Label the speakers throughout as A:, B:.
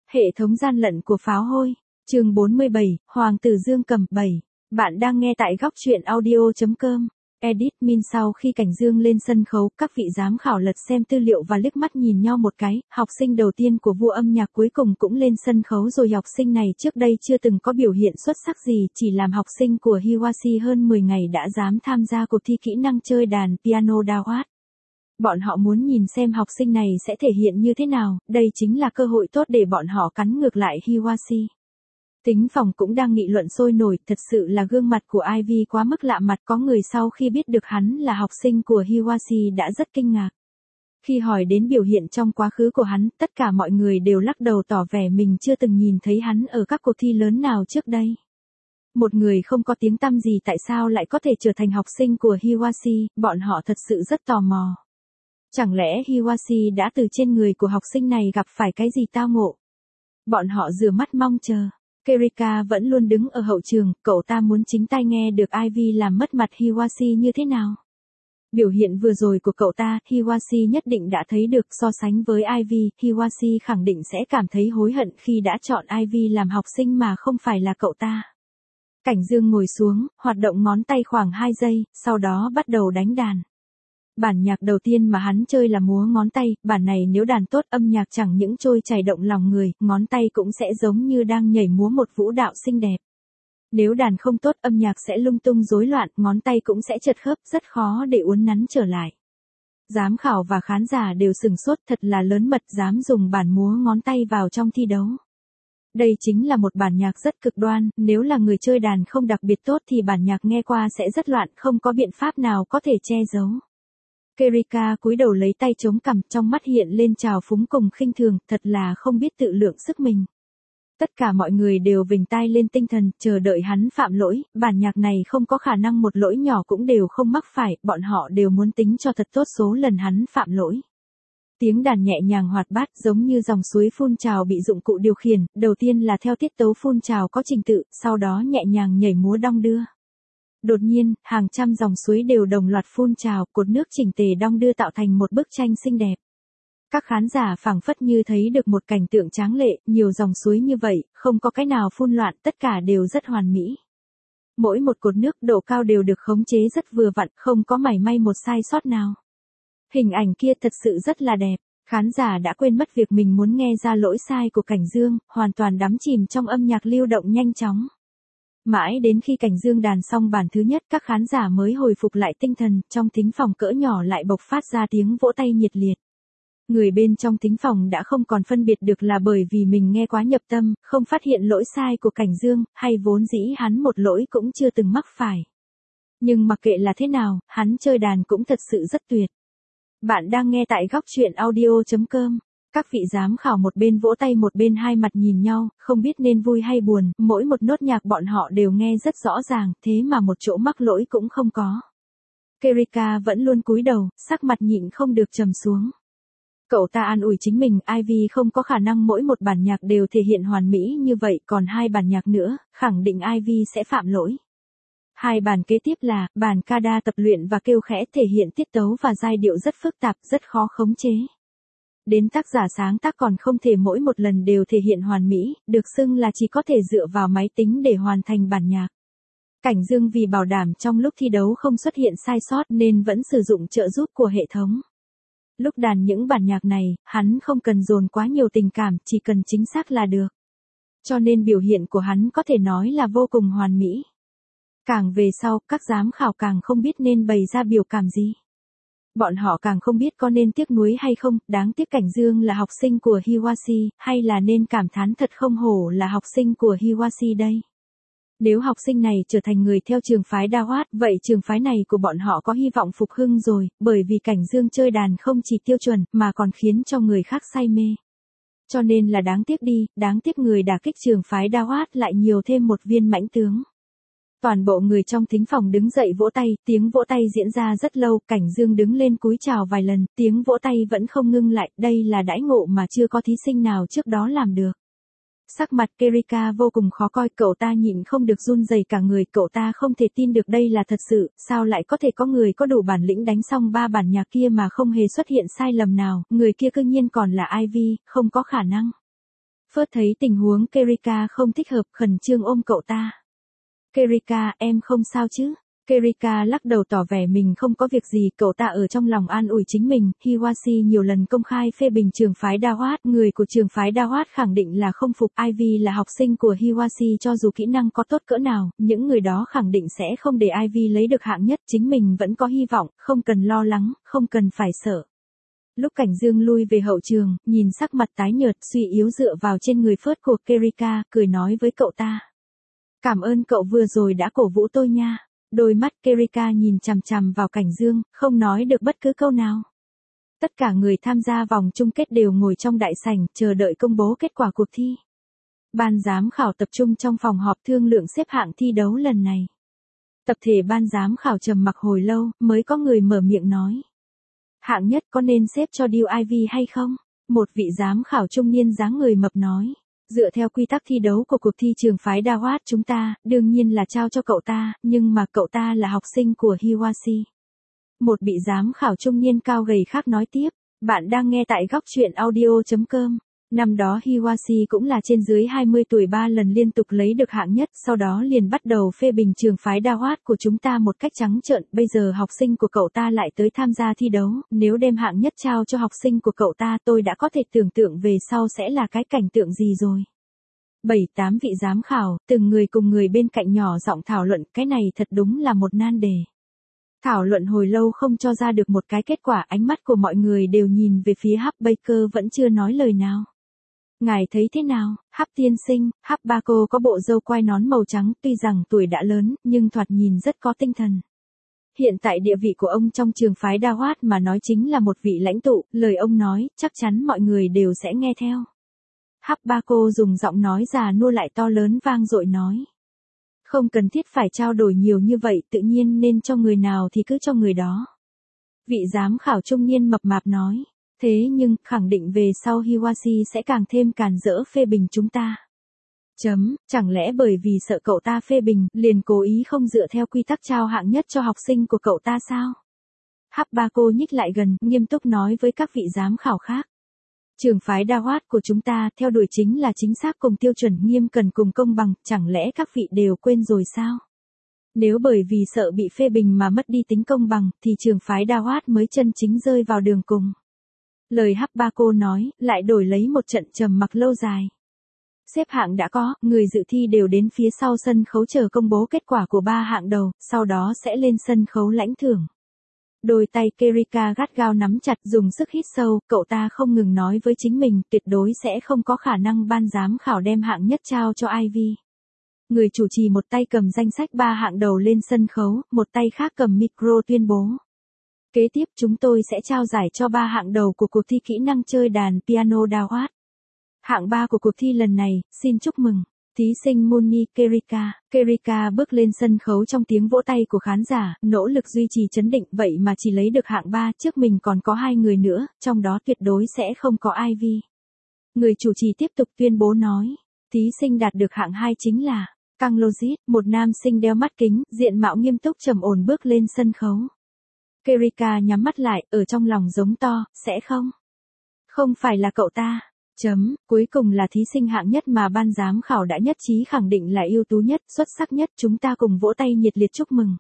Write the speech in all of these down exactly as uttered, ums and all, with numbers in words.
A: Hệ thống gian lận của pháo hôi. Chương bốn mươi bảy, Hoàng tử Dương Cầm bảy. Bạn đang nghe tại góc truyện audio chấm com. Edit min sau khi Cảnh Dương lên sân khấu, các vị giám khảo lật xem tư liệu và liếc mắt nhìn nhau một cái, học sinh đầu tiên của vua âm nhạc cuối cùng cũng lên sân khấu rồi. Học sinh này trước đây chưa từng có biểu hiện xuất sắc gì, chỉ làm học sinh của Hiwashi hơn mười ngày đã dám tham gia cuộc thi kỹ năng chơi đàn piano Dawat. Bọn họ muốn nhìn xem học sinh này sẽ thể hiện như thế nào, đây chính là cơ hội tốt để bọn họ cắn ngược lại Hiwashi. Tính phòng cũng đang nghị luận sôi nổi, thật sự là gương mặt của Ivy quá mức lạ mặt, có người sau khi biết được hắn là học sinh của Hiwashi đã rất kinh ngạc. Khi hỏi đến biểu hiện trong quá khứ của hắn, tất cả mọi người đều lắc đầu tỏ vẻ mình chưa từng nhìn thấy hắn ở các cuộc thi lớn nào trước đây. Một người không có tiếng tăm gì tại sao lại có thể trở thành học sinh của Hiwashi, bọn họ thật sự rất tò mò. Chẳng lẽ Hiwashi đã từ trên người của học sinh này gặp phải cái gì tao ngộ? Bọn họ rửa mắt mong chờ. Kerika vẫn luôn đứng ở hậu trường, cậu ta muốn chính tai nghe được Ivy làm mất mặt Hiwashi như thế nào. Biểu hiện vừa rồi của cậu ta, Hiwashi nhất định đã thấy được. So sánh với Ivy, Hiwashi khẳng định sẽ cảm thấy hối hận khi đã chọn Ivy làm học sinh mà không phải là cậu ta. Cảnh Dương ngồi xuống, hoạt động ngón tay khoảng hai giây, sau đó bắt đầu đánh đàn. Bản nhạc đầu tiên mà hắn chơi là múa ngón tay, bản này nếu đàn tốt âm nhạc chẳng những trôi chảy động lòng người, ngón tay cũng sẽ giống như đang nhảy múa một vũ đạo xinh đẹp. Nếu đàn không tốt âm nhạc sẽ lung tung rối loạn, ngón tay cũng sẽ trật khớp, rất khó để uốn nắn trở lại. Giám khảo và khán giả đều sửng sốt, thật là lớn mật dám dùng bản múa ngón tay vào trong thi đấu. Đây chính là một bản nhạc rất cực đoan, nếu là người chơi đàn không đặc biệt tốt thì bản nhạc nghe qua sẽ rất loạn, không có biện pháp nào có thể che giấu. Kerika cúi đầu lấy tay chống cằm, trong mắt hiện lên trào phúng cùng khinh thường, thật là không biết tự lượng sức mình. Tất cả mọi người đều vểnh tai lên tinh thần, chờ đợi hắn phạm lỗi, bản nhạc này không có khả năng một lỗi nhỏ cũng đều không mắc phải, bọn họ đều muốn tính cho thật tốt số lần hắn phạm lỗi. Tiếng đàn nhẹ nhàng hoạt bát giống như dòng suối phun trào bị dụng cụ điều khiển, đầu tiên là theo tiết tấu phun trào có trình tự, sau đó nhẹ nhàng nhảy múa đong đưa. Đột nhiên, hàng trăm dòng suối đều đồng loạt phun trào, cột nước chỉnh tề đong đưa tạo thành một bức tranh xinh đẹp. Các khán giả phảng phất như thấy được một cảnh tượng tráng lệ, nhiều dòng suối như vậy, không có cái nào phun loạn, tất cả đều rất hoàn mỹ. Mỗi một cột nước độ cao đều được khống chế rất vừa vặn, không có mảy may một sai sót nào. Hình ảnh kia thật sự rất là đẹp, khán giả đã quên mất việc mình muốn nghe ra lỗi sai của Cảnh Dương, hoàn toàn đắm chìm trong âm nhạc lưu động nhanh chóng. Mãi đến khi Cảnh Dương đàn xong bản thứ nhất, các khán giả mới hồi phục lại tinh thần, trong thính phòng cỡ nhỏ lại bộc phát ra tiếng vỗ tay nhiệt liệt. Người bên trong thính phòng đã không còn phân biệt được là bởi vì mình nghe quá nhập tâm, không phát hiện lỗi sai của Cảnh Dương, hay vốn dĩ hắn một lỗi cũng chưa từng mắc phải. Nhưng mặc kệ là thế nào, hắn chơi đàn cũng thật sự rất tuyệt. Bạn đang nghe tại góc truyện audio chấm com. Các vị giám khảo một bên vỗ tay một bên hai mặt nhìn nhau, không biết nên vui hay buồn, mỗi một nốt nhạc bọn họ đều nghe rất rõ ràng, thế mà một chỗ mắc lỗi cũng không có. Kerika vẫn luôn cúi đầu, sắc mặt nhịn không được trầm xuống. Cậu ta an ủi chính mình, Ivy không có khả năng mỗi một bản nhạc đều thể hiện hoàn mỹ như vậy, còn hai bản nhạc nữa, khẳng định Ivy sẽ phạm lỗi. Hai bản kế tiếp là, bản Kada tập luyện và kêu khẽ thể hiện tiết tấu và giai điệu rất phức tạp, rất khó khống chế. Đến tác giả sáng tác còn không thể mỗi một lần đều thể hiện hoàn mỹ, được xưng là chỉ có thể dựa vào máy tính để hoàn thành bản nhạc. Cảnh Dương vì bảo đảm trong lúc thi đấu không xuất hiện sai sót nên vẫn sử dụng trợ giúp của hệ thống. Lúc đàn những bản nhạc này, hắn không cần dồn quá nhiều tình cảm, chỉ cần chính xác là được. Cho nên biểu hiện của hắn có thể nói là vô cùng hoàn mỹ. Càng về sau, các giám khảo càng không biết nên bày ra biểu cảm gì. Bọn họ càng không biết có nên tiếc nuối hay không, đáng tiếc Cảnh Dương là học sinh của Hiwashi, hay là nên cảm thán thật không hổ là học sinh của Hiwashi đây. Nếu học sinh này trở thành người theo trường phái Dawat, vậy trường phái này của bọn họ có hy vọng phục hưng rồi, bởi vì Cảnh Dương chơi đàn không chỉ tiêu chuẩn, mà còn khiến cho người khác say mê. Cho nên là đáng tiếc đi, đáng tiếc người đả kích trường phái Dawat lại nhiều thêm một viên mãnh tướng. Toàn bộ người trong thính phòng đứng dậy vỗ tay, tiếng vỗ tay diễn ra rất lâu, Cảnh Dương đứng lên cúi chào vài lần, tiếng vỗ tay vẫn không ngưng lại, đây là đãi ngộ mà chưa có thí sinh nào trước đó làm được. Sắc mặt Kerika vô cùng khó coi, cậu ta nhịn không được run rẩy cả người, cậu ta không thể tin được đây là thật sự, sao lại có thể có người có đủ bản lĩnh đánh xong ba bản nhạc kia mà không hề xuất hiện sai lầm nào, người kia cư nhiên còn là Ivy, không có khả năng. Phớt thấy tình huống Kerika không thích hợp, khẩn trương ôm cậu ta. Kerika, em không sao chứ? Kerika lắc đầu tỏ vẻ mình không có việc gì, cậu ta ở trong lòng an ủi chính mình. Hiwashi nhiều lần công khai phê bình trường phái Daohat, người của trường phái Daohat khẳng định là không phục. Ivy là học sinh của Hiwashi, cho dù kỹ năng có tốt cỡ nào, những người đó khẳng định sẽ không để Ivy lấy được hạng nhất, chính mình vẫn có hy vọng, không cần lo lắng, không cần phải sợ. Lúc Cảnh Dương lui về hậu trường, nhìn sắc mặt tái nhợt, suy yếu dựa vào trên người phớt của Kerika, cười nói với cậu ta. Cảm ơn cậu vừa rồi đã cổ vũ tôi nha. Đôi mắt Kerika nhìn chằm chằm vào Cảnh Dương, không nói được bất cứ câu nào. Tất cả người tham gia vòng chung kết đều ngồi trong đại sảnh, chờ đợi công bố kết quả cuộc thi. Ban giám khảo tập trung trong phòng họp thương lượng xếp hạng thi đấu lần này. Tập thể ban giám khảo trầm mặc hồi lâu, mới có người mở miệng nói. Hạng nhất có nên xếp cho Deal Ivy hay không? Một vị giám khảo trung niên dáng người mập nói. Dựa theo quy tắc thi đấu của cuộc thi trường phái Daohat chúng ta, đương nhiên là trao cho cậu ta, nhưng mà cậu ta là học sinh của Hiwashi. Một vị giám khảo trung niên cao gầy khác nói tiếp, bạn đang nghe tại góc truyện audio chấm com. Năm đó Hiwashi cũng là trên dưới hai mươi tuổi ba lần liên tục lấy được hạng nhất, sau đó liền bắt đầu phê bình trường phái Daohat của chúng ta một cách trắng trợn, bây giờ học sinh của cậu ta lại tới tham gia thi đấu, nếu đem hạng nhất trao cho học sinh của cậu ta tôi đã có thể tưởng tượng về sau sẽ là cái cảnh tượng gì rồi. Bảy tám vị giám khảo, từng người cùng người bên cạnh nhỏ giọng thảo luận, cái này thật đúng là một nan đề. Thảo luận hồi lâu không cho ra được một cái kết quả, ánh mắt của mọi người đều nhìn về phía Hap Baker vẫn chưa nói lời nào. Ngài thấy thế nào, Hap tiên sinh? Hap Baker có bộ râu quai nón màu trắng, tuy rằng tuổi đã lớn, nhưng thoạt nhìn rất có tinh thần. Hiện tại địa vị của ông trong trường phái Daohat mà nói chính là một vị lãnh tụ, lời ông nói, chắc chắn mọi người đều sẽ nghe theo. Hap Baker dùng giọng nói già nua lại to lớn vang dội nói. Không cần thiết phải trao đổi nhiều như vậy, tự nhiên nên cho người nào thì cứ cho người đó. Vị giám khảo trung niên mập mạp nói. Thế nhưng, khẳng định về sau Hiwashi sẽ càng thêm càn rỡ phê bình chúng ta. Chấm, chẳng lẽ bởi vì sợ cậu ta phê bình, liền cố ý không dựa theo quy tắc trao hạng nhất cho học sinh của cậu ta sao? Hap Baker nhích lại gần, nghiêm túc nói với các vị giám khảo khác. Trường phái Daohat của chúng ta theo đuổi chính là chính xác cùng tiêu chuẩn nghiêm cẩn cùng công bằng, chẳng lẽ các vị đều quên rồi sao? Nếu bởi vì sợ bị phê bình mà mất đi tính công bằng, thì trường phái Daohat mới chân chính rơi vào đường cùng. Lời Hap Baker nói, lại đổi lấy một trận trầm mặc lâu dài. Xếp hạng đã có, người dự thi đều đến phía sau sân khấu chờ công bố kết quả của ba hạng đầu, sau đó sẽ lên sân khấu lãnh thưởng. Đôi tay Kerika gắt gao nắm chặt, dùng sức hít sâu, cậu ta không ngừng nói với chính mình, tuyệt đối sẽ không có khả năng ban giám khảo đem hạng nhất trao cho Ivy. Người chủ trì một tay cầm danh sách ba hạng đầu lên sân khấu, một tay khác cầm micro tuyên bố. Kế tiếp chúng tôi sẽ trao giải cho ba hạng đầu của cuộc thi kỹ năng chơi đàn piano Daohat. Hạng ba của cuộc thi lần này, xin chúc mừng. Thí sinh Muni Kerika. Kerika bước lên sân khấu trong tiếng vỗ tay của khán giả, nỗ lực duy trì trấn định, vậy mà chỉ lấy được hạng ba, trước mình còn có hai người nữa, trong đó tuyệt đối sẽ không có Ivy. Người chủ trì tiếp tục tuyên bố nói, thí sinh đạt được hạng hai chính là Kang Lojit, một nam sinh đeo mắt kính, diện mạo nghiêm túc trầm ổn bước lên sân khấu. Kerika nhắm mắt lại, ở trong lòng giống to, sẽ không? Không phải là cậu ta. Chấm, cuối cùng là thí sinh hạng nhất mà ban giám khảo đã nhất trí khẳng định là ưu tú nhất, xuất sắc nhất, chúng ta cùng vỗ tay nhiệt liệt chúc mừng.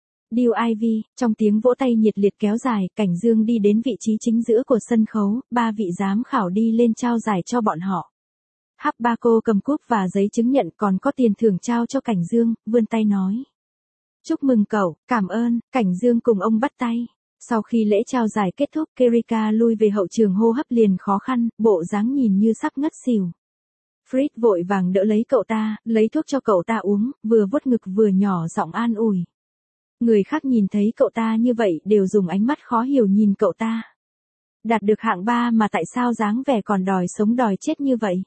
A: Deal Ivy, trong tiếng vỗ tay nhiệt liệt kéo dài, Cảnh Dương đi đến vị trí chính giữa của sân khấu, ba vị giám khảo đi lên trao giải cho bọn họ. Hap Baker cầm cúp và giấy chứng nhận còn có tiền thưởng trao cho Cảnh Dương, vươn tay nói. Chúc mừng cậu, cảm ơn, Cảnh Dương cùng ông bắt tay. Sau khi lễ trao giải kết thúc, Kerika lui về hậu trường hô hấp liền khó khăn, bộ dáng nhìn như sắp ngất xỉu. Fritz vội vàng đỡ lấy cậu ta, lấy thuốc cho cậu ta uống, vừa vuốt ngực vừa nhỏ giọng an ủi. Người khác nhìn thấy cậu ta như vậy đều dùng ánh mắt khó hiểu nhìn cậu ta. Đạt được hạng ba mà tại sao dáng vẻ còn đòi sống đòi chết như vậy?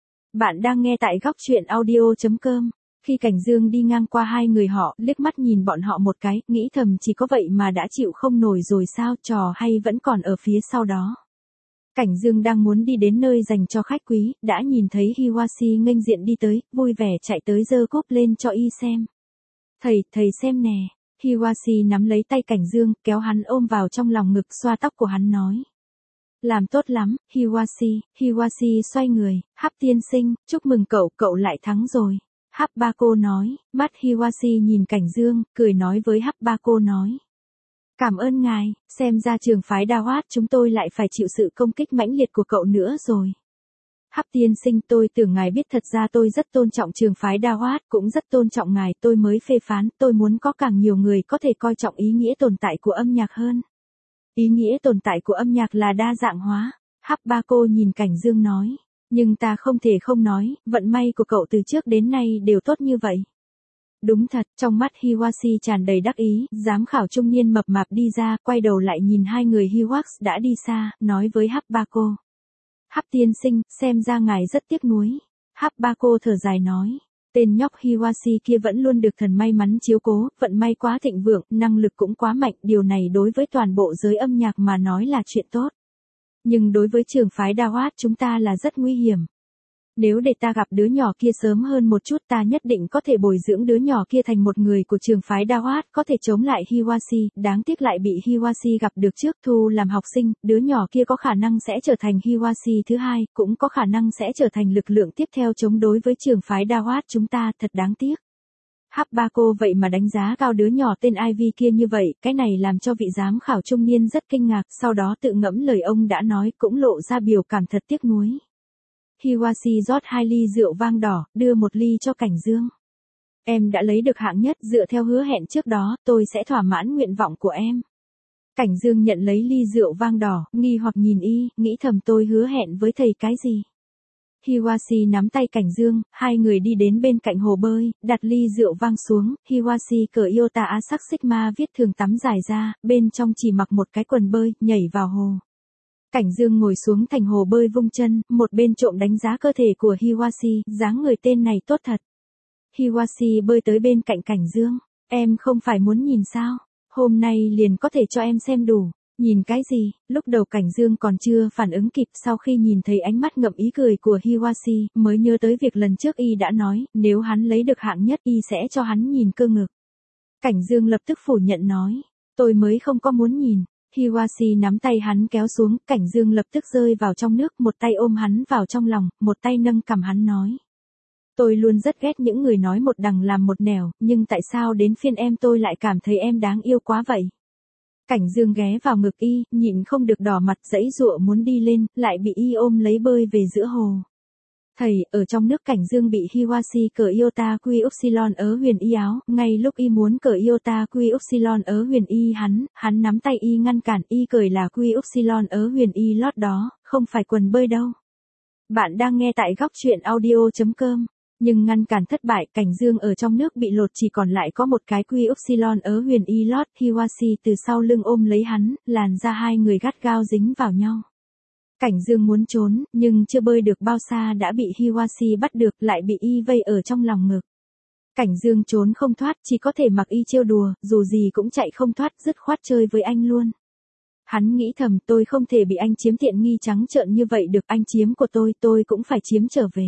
A: Bạn đang nghe tại góc truyện audio chấm com. Khi Cảnh Dương đi ngang qua hai người họ, liếc mắt nhìn bọn họ một cái, nghĩ thầm chỉ có vậy mà đã chịu không nổi rồi sao, trò hay vẫn còn ở phía sau đó. Cảnh Dương đang muốn đi đến nơi dành cho khách quý, đã nhìn thấy Hiwashi nghênh diện đi tới, vui vẻ chạy tới giơ cúp lên cho y xem. Thầy, thầy xem nè. Hiwashi nắm lấy tay Cảnh Dương, kéo hắn ôm vào trong lòng ngực, xoa tóc của hắn nói. Làm tốt lắm, Hiwashi. Hiwashi xoay người, Hắc tiên sinh, chúc mừng cậu, cậu lại thắng rồi. Hắc Bako nói, mắt Hiwashi nhìn Cảnh Dương, cười nói với Hắc Bako nói. Cảm ơn ngài, xem ra trường phái Daoat chúng tôi lại phải chịu sự công kích mãnh liệt của cậu nữa rồi. Hắc tiên sinh, tôi tưởng ngài biết thật ra tôi rất tôn trọng trường phái Daoat, cũng rất tôn trọng ngài, tôi mới phê phán, tôi muốn có càng nhiều người có thể coi trọng ý nghĩa tồn tại của âm nhạc hơn. Ý nghĩa tồn tại của âm nhạc là đa dạng hóa. Hắc Bako nhìn Cảnh Dương nói. Nhưng ta không thể không nói, vận may của cậu từ trước đến nay đều tốt như vậy. Đúng thật, trong mắt Hiwashi tràn đầy đắc ý, giám khảo trung niên mập mạp đi ra, quay đầu lại nhìn hai người Hiwax đã đi xa, nói với Hắc Bako. Hắc tiên sinh, xem ra ngài rất tiếc nuối. Hắc Bako thở dài nói. Tên nhóc Hiwashi kia vẫn luôn được thần may mắn chiếu cố, vận may quá thịnh vượng, năng lực cũng quá mạnh, điều này đối với toàn bộ giới âm nhạc mà nói là chuyện tốt. Nhưng đối với trường phái Daoat chúng ta là rất nguy hiểm. Nếu để ta gặp đứa nhỏ kia sớm hơn một chút ta nhất định có thể bồi dưỡng đứa nhỏ kia thành một người của trường phái Daoat, có thể chống lại Hiwashi, đáng tiếc lại bị Hiwashi gặp được trước thu làm học sinh, đứa nhỏ kia có khả năng sẽ trở thành Hiwashi thứ hai, cũng có khả năng sẽ trở thành lực lượng tiếp theo chống đối với trường phái Daoat chúng ta, thật đáng tiếc. Hắc Bako vậy mà đánh giá cao đứa nhỏ tên Ivy kia như vậy, cái này làm cho vị giám khảo trung niên rất kinh ngạc, sau đó tự ngẫm lời ông đã nói cũng lộ ra biểu cảm thật tiếc nuối. Hiwashi rót hai ly rượu vang đỏ, đưa một ly cho Cảnh Dương. Em đã lấy được hạng nhất, dựa theo hứa hẹn trước đó, tôi sẽ thỏa mãn nguyện vọng của em. Cảnh Dương nhận lấy ly rượu vang đỏ, nghi hoặc nhìn y, nghĩ thầm tôi hứa hẹn với thầy cái gì. Hiwashi nắm tay Cảnh Dương, hai người đi đến bên cạnh hồ bơi, đặt ly rượu vang xuống, Hiwashi cởi Iota Asac Sigma viết thường tắm dài ra, bên trong chỉ mặc một cái quần bơi, nhảy vào hồ. Cảnh Dương ngồi xuống thành hồ bơi vung chân, một bên trộm đánh giá cơ thể của Hiwashi, dáng người tên này tốt thật. Hiwashi bơi tới bên cạnh Cảnh Dương, em không phải muốn nhìn sao, hôm nay liền có thể cho em xem đủ. Nhìn cái gì, lúc đầu Cảnh Dương còn chưa phản ứng kịp, sau khi nhìn thấy ánh mắt ngậm ý cười của Hiwashi, mới nhớ tới việc lần trước y đã nói, nếu hắn lấy được hạng nhất y sẽ cho hắn nhìn cơ ngực. Cảnh Dương lập tức phủ nhận nói, tôi mới không có muốn nhìn. Hiwashi nắm tay hắn kéo xuống, Cảnh Dương lập tức rơi vào trong nước, một tay ôm hắn vào trong lòng, một tay nâng cằm hắn nói. Tôi luôn rất ghét những người nói một đằng làm một nẻo, nhưng tại sao đến phiên em tôi lại cảm thấy em đáng yêu quá vậy? Cảnh Dương ghé vào ngực y, nhịn không được đỏ mặt giãy giụa muốn đi lên, lại bị y ôm lấy bơi về giữa hồ. Thầy, ở trong nước Cảnh Dương bị Hiwashi cởi Iota Quy Upsilon ở huyền y áo, ngay lúc y muốn cởi Iota Quy Upsilon ở huyền y hắn, hắn nắm tay y ngăn cản, y cởi là Quy Upsilon ở huyền y lót đó, không phải quần bơi đâu. Bạn đang nghe tại góc truyện audio chấm com. Nhưng ngăn cản thất bại, Cảnh Dương ở trong nước bị lột chỉ còn lại có một cái Quy Upsilon ở huyền y lót, Hiwashi từ sau lưng ôm lấy hắn, làn da hai người gắt gao dính vào nhau. Cảnh Dương muốn trốn, nhưng chưa bơi được bao xa đã bị Hiwashi bắt được, lại bị y vây ở trong lòng ngực. Cảnh Dương trốn không thoát, chỉ có thể mặc y trêu đùa, dù gì cũng chạy không thoát, dứt khoát chơi với anh luôn. Hắn nghĩ thầm, tôi không thể bị anh chiếm tiện nghi trắng trợn như vậy được, anh chiếm của tôi, tôi cũng phải chiếm trở về.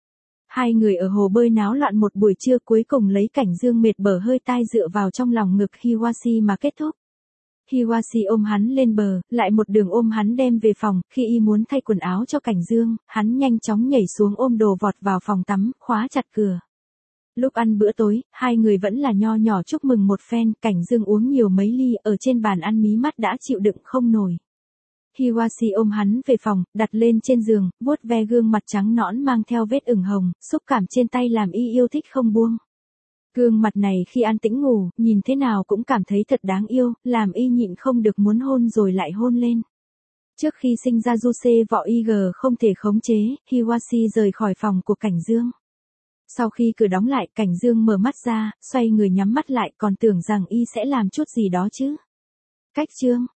A: Hai người ở hồ bơi náo loạn một buổi trưa, cuối cùng lấy Cảnh Dương mệt bở hơi tai dựa vào trong lòng ngực Hiwashi mà kết thúc. Hiwashi ôm hắn lên bờ, lại một đường ôm hắn đem về phòng, khi y muốn thay quần áo cho Cảnh Dương, hắn nhanh chóng nhảy xuống ôm đồ vọt vào phòng tắm, khóa chặt cửa. Lúc ăn bữa tối, hai người vẫn là nho nhỏ chúc mừng một phen, Cảnh Dương uống nhiều mấy ly, ở trên bàn ăn mí mắt đã chịu đựng không nổi. Hiwashi ôm hắn về phòng, đặt lên trên giường, vuốt ve gương mặt trắng nõn mang theo vết ửng hồng, xúc cảm trên tay làm y yêu thích không buông. Gương mặt này khi an tĩnh ngủ, nhìn thế nào cũng cảm thấy thật đáng yêu, làm y nhịn không được muốn hôn rồi lại hôn lên. Trước khi sinh ra Juse vọ i giê không thể khống chế, Hiwashi rời khỏi phòng của Cảnh Dương. Sau khi cửa đóng lại, Cảnh Dương mở mắt ra, xoay người nhắm mắt lại, còn tưởng rằng y sẽ làm chút gì đó chứ. Cách chương